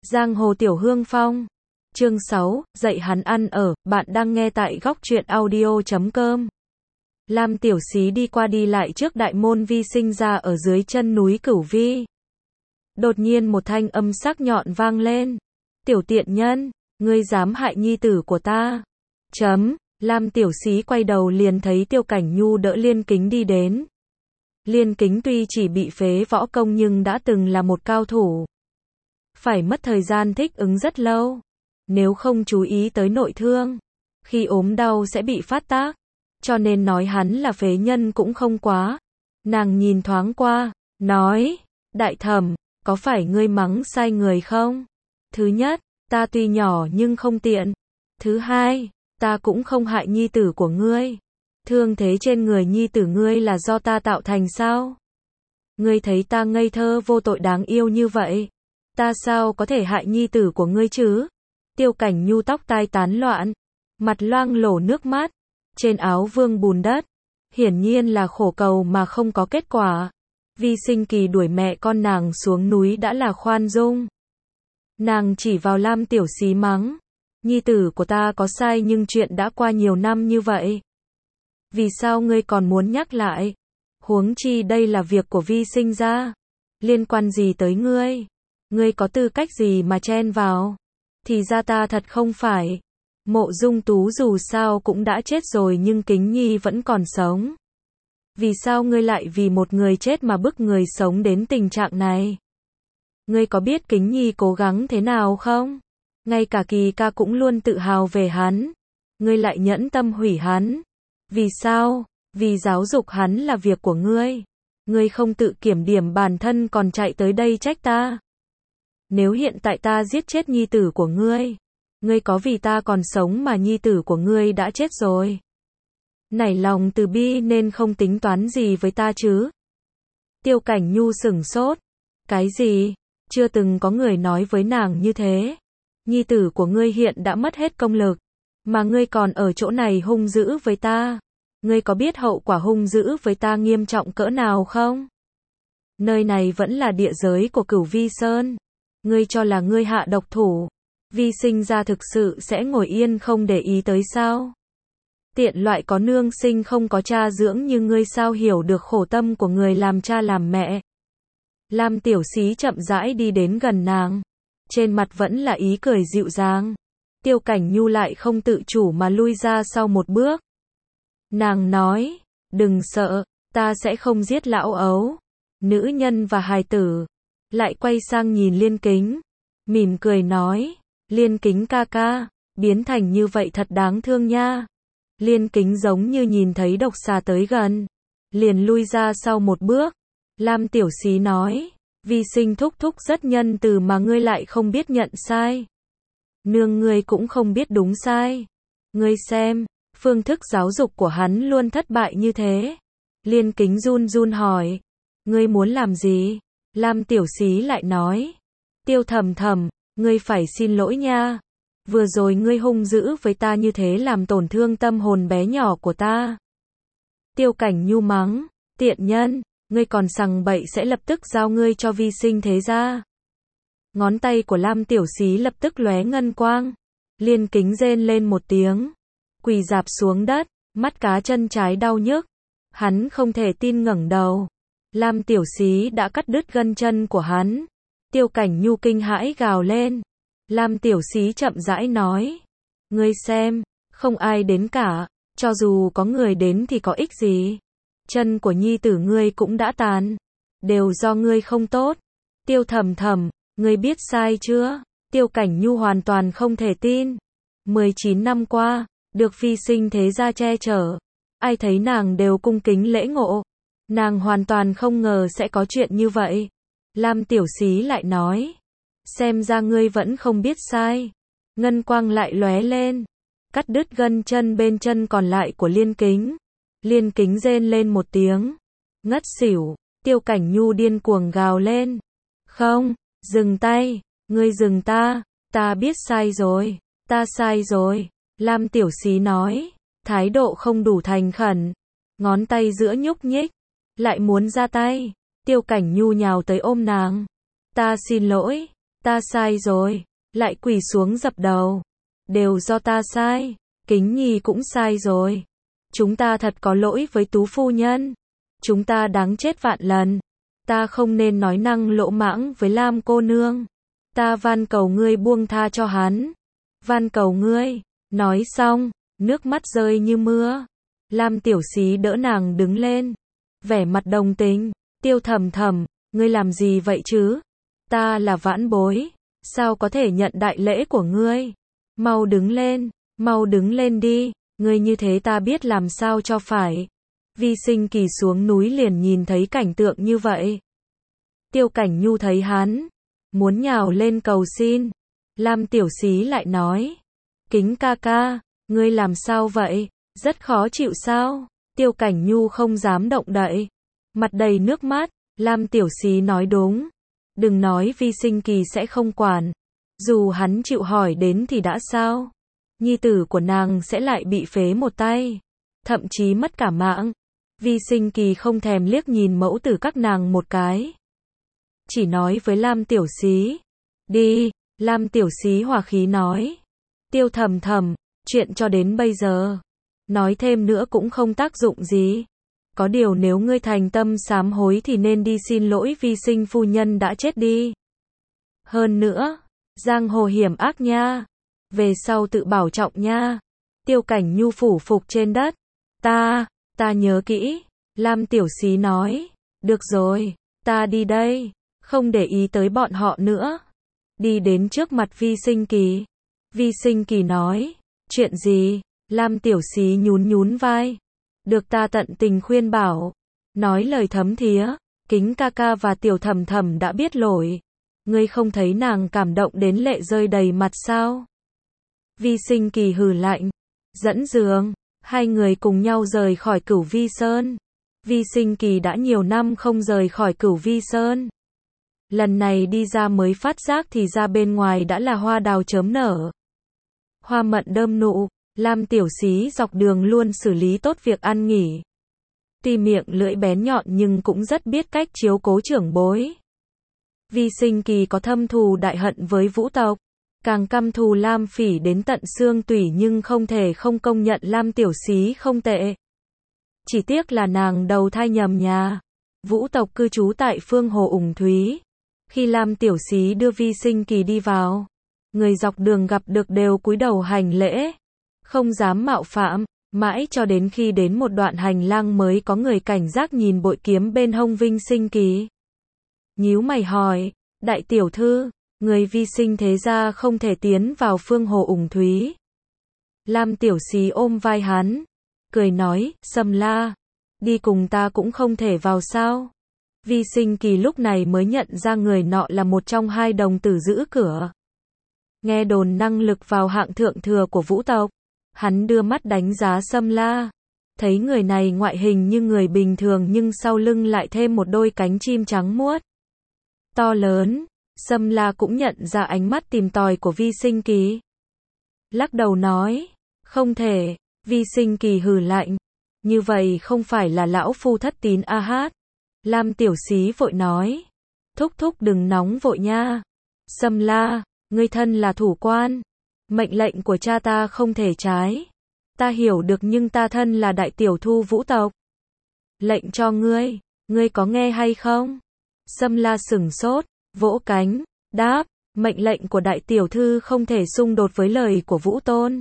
Giang hồ Tiểu Hương Phong. Chương 6, dạy hắn ăn ở, bạn đang nghe tại góc truyện audio.com. Lam Tiểu Xí đi qua đi lại trước đại môn vi sinh ra ở dưới chân núi Cửu Vi. Đột nhiên một thanh âm sắc nhọn vang lên. Tiểu tiện nhân, ngươi dám hại nhi tử của ta. Lam Tiểu Xí quay đầu liền thấy Tiêu Cảnh Nhu đỡ Liên Kính đi đến. Liên Kính tuy chỉ bị phế võ công nhưng đã từng là một cao thủ. Phải mất thời gian thích ứng rất lâu. Nếu không chú ý tới nội thương, khi ốm đau sẽ bị phát tác. Cho nên nói hắn là phế nhân cũng không quá. Nàng nhìn thoáng qua, nói, đại thẩm, có phải ngươi mắng sai người không? Thứ nhất, ta tuy nhỏ nhưng không tiện. Thứ hai, ta cũng không hại nhi tử của ngươi. Thương thế trên người nhi tử ngươi là do ta tạo thành sao? Ngươi thấy ta ngây thơ vô tội đáng yêu như vậy, ta sao có thể hại nhi tử của ngươi chứ? Tiêu Cảnh Nhu tóc tai tán loạn, mặt loang lổ nước mắt, trên áo vương bùn đất, hiển nhiên là khổ cầu mà không có kết quả. Vi Sinh Kỳ đuổi mẹ con nàng xuống núi đã là khoan dung. Nàng chỉ vào Lam Tiểu Xí mắng, nhi tử của ta có sai nhưng chuyện đã qua nhiều năm như vậy. Vì sao ngươi còn muốn nhắc lại? Huống chi đây là việc của Vi Sinh gia, liên quan gì tới ngươi? Ngươi có tư cách gì mà chen vào? Thì ra ta thật không phải. Mộ Dung Tú dù sao cũng đã chết rồi nhưng Kính Nhi vẫn còn sống. Vì sao ngươi lại vì một người chết mà bức người sống đến tình trạng này? Ngươi có biết Kính Nhi cố gắng thế nào không? Ngay cả Kỳ ca cũng luôn tự hào về hắn. Ngươi lại nhẫn tâm hủy hắn. Vì sao? Vì giáo dục hắn là việc của ngươi. Ngươi không tự kiểm điểm bản thân còn chạy tới đây trách ta. Nếu hiện tại ta giết chết nhi tử của ngươi, ngươi có vì ta còn sống mà nhi tử của ngươi đã chết rồi? Nảy lòng từ bi nên không tính toán gì với ta chứ? Tiêu Cảnh Nhu sửng sốt. Cái gì? Chưa từng có người nói với nàng như thế. Nhi tử của ngươi hiện đã mất hết công lực, mà ngươi còn ở chỗ này hung dữ với ta. Ngươi có biết hậu quả hung dữ với ta nghiêm trọng cỡ nào không? Nơi này vẫn là địa giới của Cửu Vi Sơn. Ngươi cho là ngươi hạ độc thủ, Vi Sinh gia thực sự sẽ ngồi yên không để ý tới sao? Tiện loại có nương sinh không có cha dưỡng như ngươi sao hiểu được khổ tâm của người làm cha làm mẹ? Lam Tiểu Xí chậm rãi đi đến gần nàng, trên mặt vẫn là ý cười dịu dàng. Tiêu Cảnh Nhu lại không tự chủ mà lui ra sau một bước. Nàng nói, đừng sợ, ta sẽ không giết lão ấu, nữ nhân và hài tử. Lại quay sang nhìn Liên Kính, mỉm cười nói, Liên Kính ca ca, biến thành như vậy thật đáng thương nha. Liên Kính giống như nhìn thấy độc xà tới gần, liền lui ra sau một bước. Lam Tiểu Xí nói, Vi Sinh thúc thúc rất nhân từ mà ngươi lại không biết nhận sai. Nương ngươi cũng không biết đúng sai. Ngươi xem, phương thức giáo dục của hắn luôn thất bại như thế. Liên Kính run run hỏi, ngươi muốn làm gì? Lam Tiểu Xí lại nói, Tiêu thầm thầm, ngươi phải xin lỗi nha. Vừa rồi ngươi hung dữ với ta như thế làm tổn thương tâm hồn bé nhỏ của ta. Tiêu Cảnh Nhu mắng, tiện nhân, ngươi còn sằng bậy sẽ lập tức giao ngươi cho Vi Sinh thế gia. Ngón tay của Lam Tiểu Xí lập tức lóe ngân quang. Liên Kính rên lên một tiếng, quỳ rạp xuống đất, mắt cá chân trái đau nhức. Hắn không thể tin ngẩng đầu. Lam Tiểu Xí đã cắt đứt gân chân của hắn. Tiêu Cảnh Nhu kinh hãi gào lên. Lam Tiểu Xí chậm rãi nói, ngươi xem, không ai đến cả, cho dù có người đến thì có ích gì? Chân của nhi tử ngươi cũng đã tàn, đều do ngươi không tốt. Tiêu thầm thầm, ngươi biết sai chưa? Tiêu Cảnh Nhu hoàn toàn không thể tin. 19 năm qua, được Vi Sinh thế gia che chở, ai thấy nàng đều cung kính lễ ngộ. Nàng hoàn toàn không ngờ sẽ có chuyện như vậy. Lam Tiểu Xí lại nói, xem ra ngươi vẫn không biết sai. Ngân quang lại lóe lên, cắt đứt gân chân bên chân còn lại của Liên Kính. Liên Kính rên lên một tiếng, ngất xỉu. Tiêu Cảnh Nhu điên cuồng gào lên, không, dừng tay, ngươi dừng ta biết sai rồi, ta sai rồi. Lam Tiểu Xí nói, thái độ không đủ thành khẩn, ngón tay giữa nhúc nhích, lại muốn ra tay. Tiêu Cảnh Nhu nhào tới ôm nàng, ta xin lỗi, Ta sai rồi. Lại quỳ xuống dập đầu. Đều do ta sai. Kính Nhi cũng sai rồi. Chúng ta thật có lỗi với Tú phu nhân. Chúng ta đáng chết vạn lần. Ta không nên nói năng lỗ mãng với Lam cô nương. Ta van cầu ngươi buông tha cho hắn. Van cầu ngươi. Nói xong, nước mắt rơi như mưa. Lam Tiểu Xí đỡ nàng đứng lên. Vẻ mặt đồng tình. Tiêu Thầm Thầm, ngươi làm gì vậy chứ? Ta là vãn bối. Sao có thể nhận đại lễ của ngươi? Mau đứng lên đi. Ngươi như thế ta biết làm sao cho phải. Vi Sinh Kỳ xuống núi liền nhìn thấy cảnh tượng như vậy. Tiêu Cảnh Nhu thấy hắn muốn nhào lên cầu xin. Lam Tiểu Xí lại nói. Kính ca ca, ngươi làm sao vậy? Rất khó chịu sao? Tiêu Cảnh Nhu không dám động đậy. Mặt đầy nước mắt. Lam Tiểu Xí nói đúng. Đừng nói Vi Sinh Kỳ sẽ không quản. Dù hắn chịu hỏi đến thì đã sao? Nhi tử của nàng sẽ lại bị phế một tay. Thậm chí mất cả mạng. Vi Sinh Kỳ không thèm liếc nhìn mẫu tử các nàng một cái. Chỉ nói với Lam Tiểu Xí. Đi. Lam Tiểu Xí hòa khí nói. Tiêu Thầm Thầm, chuyện cho đến bây giờ. Nói thêm nữa cũng không tác dụng gì. Có điều nếu ngươi thành tâm sám hối thì nên đi xin lỗi Vi Sinh phu nhân đã chết đi. Hơn nữa, giang hồ hiểm ác nha. Về sau tự bảo trọng nha. Tiêu Cảnh Nhu phủ phục trên đất. Ta nhớ kỹ. Lam Tiểu Xí nói. Được rồi, ta đi đây. Không để ý tới bọn họ nữa. Đi đến trước mặt Vi Sinh Kỳ. Vi Sinh Kỳ nói. Chuyện gì? Lam Tiểu Xí nhún vai. Được ta tận tình khuyên bảo. Nói lời thấm thía. Kính ca ca và Tiểu Thầm Thầm đã biết lỗi. Ngươi không thấy nàng cảm động đến lệ rơi đầy mặt sao? Vi Sinh Kỳ hừ lạnh. Dẫn giường. Hai người cùng nhau rời khỏi Cửu Vi Sơn. Vi Sinh Kỳ đã nhiều năm không rời khỏi Cửu Vi Sơn. Lần này đi ra mới phát giác thì ra bên ngoài đã là hoa đào chớm nở. Hoa mận đơm nụ. Lam Tiểu Xí dọc đường luôn xử lý tốt việc ăn nghỉ. Tuy miệng lưỡi bén nhọn nhưng cũng rất biết cách chiếu cố trưởng bối. Vi Sinh Kỳ có thâm thù đại hận với Vũ tộc. Càng căm thù Lam Phỉ đến tận xương tủy nhưng không thể không công nhận Lam Tiểu Xí không tệ. Chỉ tiếc là nàng đầu thai nhầm nhà. Vũ tộc cư trú tại Phương Hồ Ủng Thúy. Khi Lam Tiểu Xí đưa Vi Sinh Kỳ đi vào, người dọc đường gặp được đều cúi đầu hành lễ, không dám mạo phạm, mãi cho đến khi đến một đoạn hành lang mới có người cảnh giác nhìn bội kiếm bên hông Vi Sinh Kỳ. Nhíu mày hỏi, đại tiểu thư, người Vi Sinh thế gia không thể tiến vào Phương Hồ Ủng Thúy. Lam Tiểu Xí ôm vai hắn, cười nói, Sâm La, đi cùng ta cũng không thể vào sao? Vi Sinh Kỳ lúc này mới nhận ra người nọ là một trong hai đồng tử giữ cửa. Nghe đồn năng lực vào hạng thượng thừa của Vũ tộc, hắn đưa mắt đánh giá Sâm La. Thấy người này ngoại hình như người bình thường nhưng sau lưng lại thêm một đôi cánh chim trắng muốt to lớn. Sâm La cũng nhận ra ánh mắt tìm tòi của Vi Sinh Kỳ. Lắc đầu nói, không thể. Vi Sinh Kỳ hừ lạnh. Như vậy không phải là lão phu thất tín a hát. Lam Tiểu Xí vội nói. Thúc thúc đừng nóng vội nha. Sâm La, ngươi thân là thủ quan. Mệnh lệnh của cha ta không thể trái. Ta hiểu được nhưng ta thân là đại tiểu thu Vũ tộc. Lệnh cho ngươi có nghe hay không? Sâm La sửng sốt, vỗ cánh, đáp, mệnh lệnh của đại tiểu thư không thể xung đột với lời của Vũ tôn.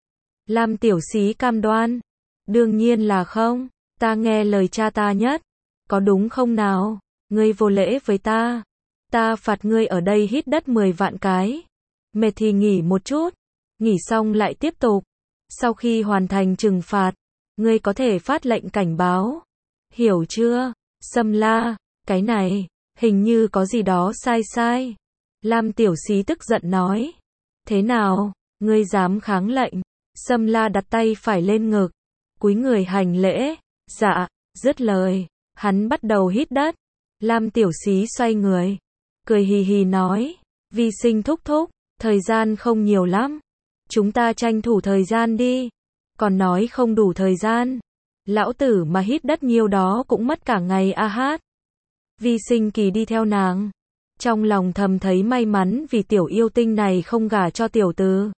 Lam Tiểu Xí cam đoan. Đương nhiên là không, ta nghe lời cha ta nhất. Có đúng không nào? Ngươi vô lễ với ta. Ta phạt ngươi ở đây hít đất 10 vạn cái. Mệt thì nghỉ một chút. Nghỉ xong lại tiếp tục. Sau khi hoàn thành trừng phạt, ngươi có thể phát lệnh cảnh báo. Hiểu chưa? Sâm La, cái này, hình như có gì đó sai. Lam Tiểu Xí tức giận nói. Thế nào? Ngươi dám kháng lệnh? Sâm La đặt tay phải lên ngực, cúi người hành lễ. Dạ, dứt lời. Hắn bắt đầu hít đất. Lam Tiểu Xí xoay người, cười hì hì nói. Vi Sinh thúc thúc, thời gian không nhiều lắm. Chúng ta tranh thủ thời gian đi. Còn nói không đủ thời gian. Lão tử mà hít đất nhiều đó cũng mất cả ngày a hát. Vi Sinh Kỳ đi theo nàng. Trong lòng thầm thấy may mắn vì tiểu yêu tinh này không gả cho tiểu tứ.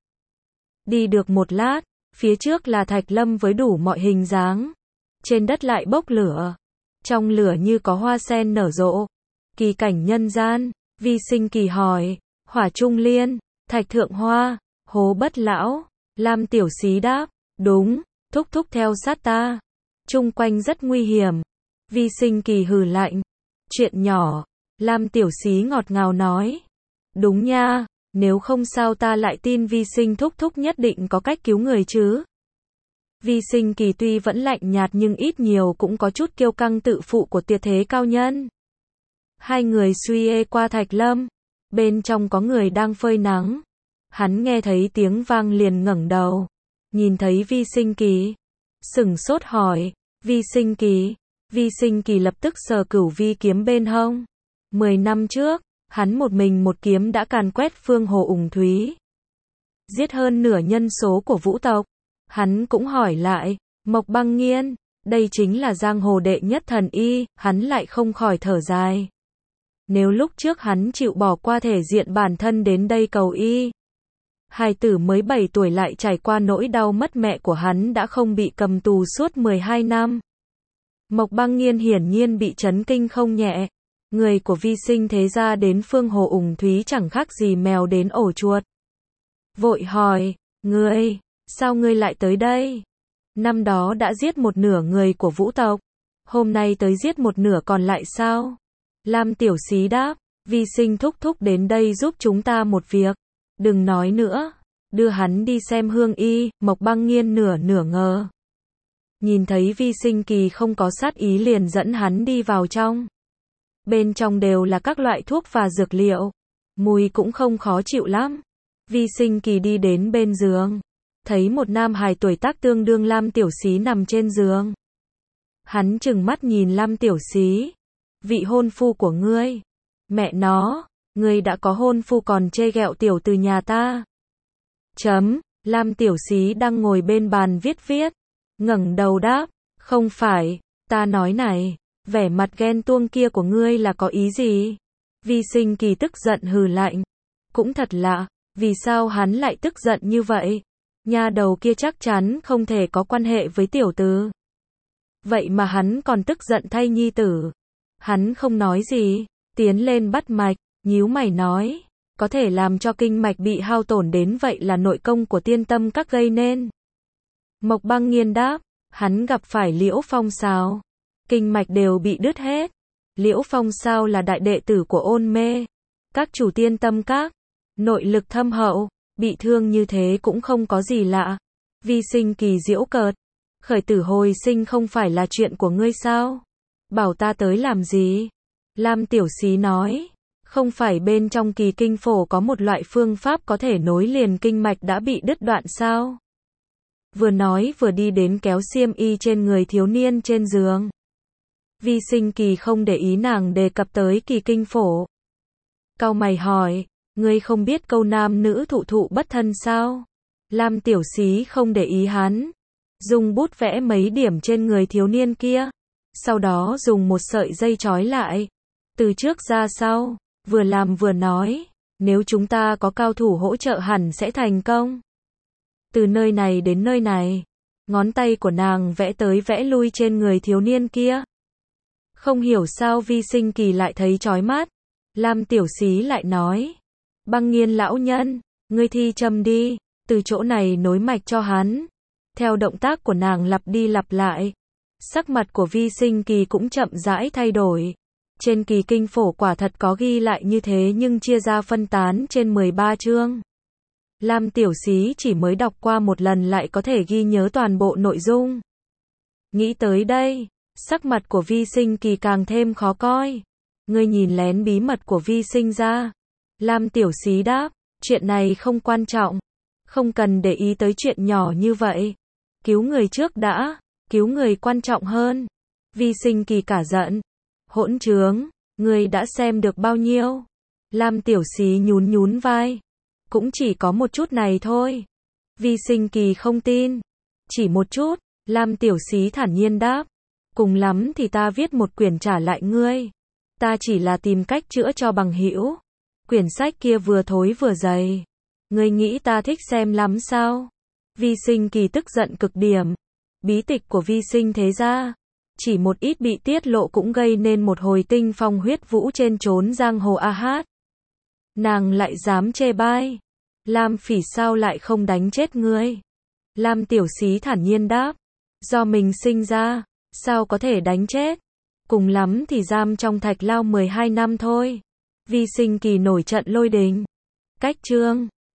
Đi được một lát, phía trước là thạch lâm với đủ mọi hình dáng. Trên đất lại bốc lửa. Trong lửa như có hoa sen nở rộ. Kỳ cảnh nhân gian, Vi Sinh Kỳ hỏi, hỏa trung liên, thạch thượng hoa, hố bất lão. Lam tiểu xí đáp, đúng, thúc thúc theo sát ta. Chung quanh rất nguy hiểm. Vi Sinh Kỳ hừ lạnh, chuyện nhỏ. Lam tiểu xí ngọt ngào nói, đúng nha, nếu không sao ta lại tin Vi Sinh thúc thúc nhất định có cách cứu người chứ. Vi Sinh Kỳ tuy vẫn lạnh nhạt nhưng ít nhiều cũng có chút kiêu căng tự phụ của tuyệt thế cao nhân. Hai người suy ê qua thạch lâm, bên trong có người đang phơi nắng. Hắn nghe thấy tiếng vang liền ngẩng đầu, nhìn thấy Vi Sinh Kỳ, sửng sốt hỏi, Vi Sinh Kỳ. Vi Sinh Kỳ lập tức sờ cửu vi kiếm bên hông. 10 năm trước, hắn một mình một kiếm đã càn quét phương Hồ Ủng Thúy, giết hơn nửa nhân số của vũ tộc. Hắn cũng hỏi lại, Mộc Băng Nghiên, đây chính là giang hồ đệ nhất thần y, hắn lại không khỏi thở dài. Nếu lúc trước hắn chịu bỏ qua thể diện bản thân đến đây cầu y, hài tử mới 7 tuổi lại trải qua nỗi đau mất mẹ của hắn đã không bị cầm tù suốt 12 năm. Mộc Băng Nghiên hiển nhiên bị chấn kinh không nhẹ. Người của Vi Sinh thế gia đến phương Hồ Ủng Thúy chẳng khác gì mèo đến ổ chuột. Vội hỏi, ngươi, sao ngươi lại tới đây? Năm đó đã giết một nửa người của vũ tộc, hôm nay tới giết một nửa còn lại sao? Lam tiểu xí đáp, Vi Sinh thúc thúc đến đây giúp chúng ta một việc. Đừng nói nữa, đưa hắn đi xem hương y. Mộc Băng Nghiên nửa ngờ. Nhìn thấy Vi Sinh Kỳ không có sát ý liền dẫn hắn đi vào trong. Bên trong đều là các loại thuốc và dược liệu. Mùi cũng không khó chịu lắm. Vi Sinh Kỳ đi đến bên giường. Thấy một nam hài tuổi tác tương đương Lam tiểu xí nằm trên giường. Hắn trừng mắt nhìn Lam tiểu xí. Vị hôn phu của ngươi. Mẹ nó, ngươi đã có hôn phu còn chê ghẹo tiểu từ nhà ta. Lam tiểu xí đang ngồi bên bàn viết. Ngẩng đầu đáp, không phải, ta nói này, vẻ mặt ghen tuông kia của ngươi là có ý gì? Vi Sinh Kỳ tức giận hừ lạnh. Cũng thật lạ, vì sao hắn lại tức giận như vậy? Nha đầu kia chắc chắn không thể có quan hệ với tiểu tứ. Vậy mà hắn còn tức giận thay nhi tử. Hắn không nói gì, tiến lên bắt mạch, nhíu mày nói, có thể làm cho kinh mạch bị hao tổn đến vậy là nội công của Tiên Tâm Các gây nên. Mộc Băng Nghiên đáp, hắn gặp phải Liễu Phong sao? Kinh mạch đều bị đứt hết. Liễu Phong sao là đại đệ tử của Ôn Mê. Các chủ Tiên Tâm Các, nội lực thâm hậu, bị thương như thế cũng không có gì lạ. Vi Sinh Kỳ giễu cợt, khởi tử hồi sinh không phải là chuyện của ngươi sao? Bảo ta tới làm gì? Lam tiểu xí nói, không phải bên trong kỳ kinh phổ có một loại phương pháp có thể nối liền kinh mạch đã bị đứt đoạn sao? Vừa nói vừa đi đến kéo xiêm y trên người thiếu niên trên giường. Vi Sinh Kỳ không để ý nàng đề cập tới kỳ kinh phổ. Cau mày hỏi, ngươi không biết câu nam nữ thụ thụ bất thân sao? Lam tiểu xí không để ý hắn, dùng bút vẽ mấy điểm trên người thiếu niên kia, sau đó dùng một sợi dây trói lại, từ trước ra sau, vừa làm vừa nói, nếu chúng ta có cao thủ hỗ trợ hẳn sẽ thành công. Từ nơi này đến nơi này, ngón tay của nàng vẽ tới vẽ lui trên người thiếu niên kia. Không hiểu sao Vi Sinh Kỳ lại thấy chói mắt. Lam tiểu xí lại nói, Băng Nghiên lão nhân, ngươi thi châm đi, từ chỗ này nối mạch cho hắn. Theo động tác của nàng lặp đi lặp lại, sắc mặt của Vi Sinh Kỳ cũng chậm rãi thay đổi. Trên kỳ kinh phổ quả thật có ghi lại như thế nhưng chia ra phân tán trên 13 chương. Lam tiểu xí chỉ mới đọc qua một lần lại có thể ghi nhớ toàn bộ nội dung. Nghĩ tới đây, sắc mặt của Vi Sinh Kỳ càng thêm khó coi. Ngươi nhìn lén bí mật của Vi Sinh ra. Lam tiểu xí đáp, chuyện này không quan trọng. Không cần để ý tới chuyện nhỏ như vậy. Cứu người trước đã, cứu người quan trọng hơn. Vi Sinh Kỳ cả giận. Hỗn trướng, ngươi đã xem được bao nhiêu? Lam tiểu xí nhún vai. Cũng chỉ có một chút này thôi. Vi Sinh Kỳ không tin. Chỉ một chút, Lam tiểu xí thản nhiên đáp. Cùng lắm thì ta viết một quyển trả lại ngươi. Ta chỉ là tìm cách chữa cho bằng hữu. Quyển sách kia vừa thối vừa dày. Ngươi nghĩ ta thích xem lắm sao? Vi Sinh Kỳ tức giận cực điểm. Bí tịch của Vi Sinh thế gia, chỉ một ít bị tiết lộ cũng gây nên một hồi tinh phong huyết vũ trên chốn giang hồ a hát. Nàng lại dám chê bai. Lam Phỉ sao lại không đánh chết ngươi? Lam Tiểu Xí thản nhiên đáp. Do mình sinh ra, sao có thể đánh chết? Cùng lắm thì giam trong thạch lao 12 năm thôi. Vi Sinh Kỳ nổi trận lôi đình. Cách chương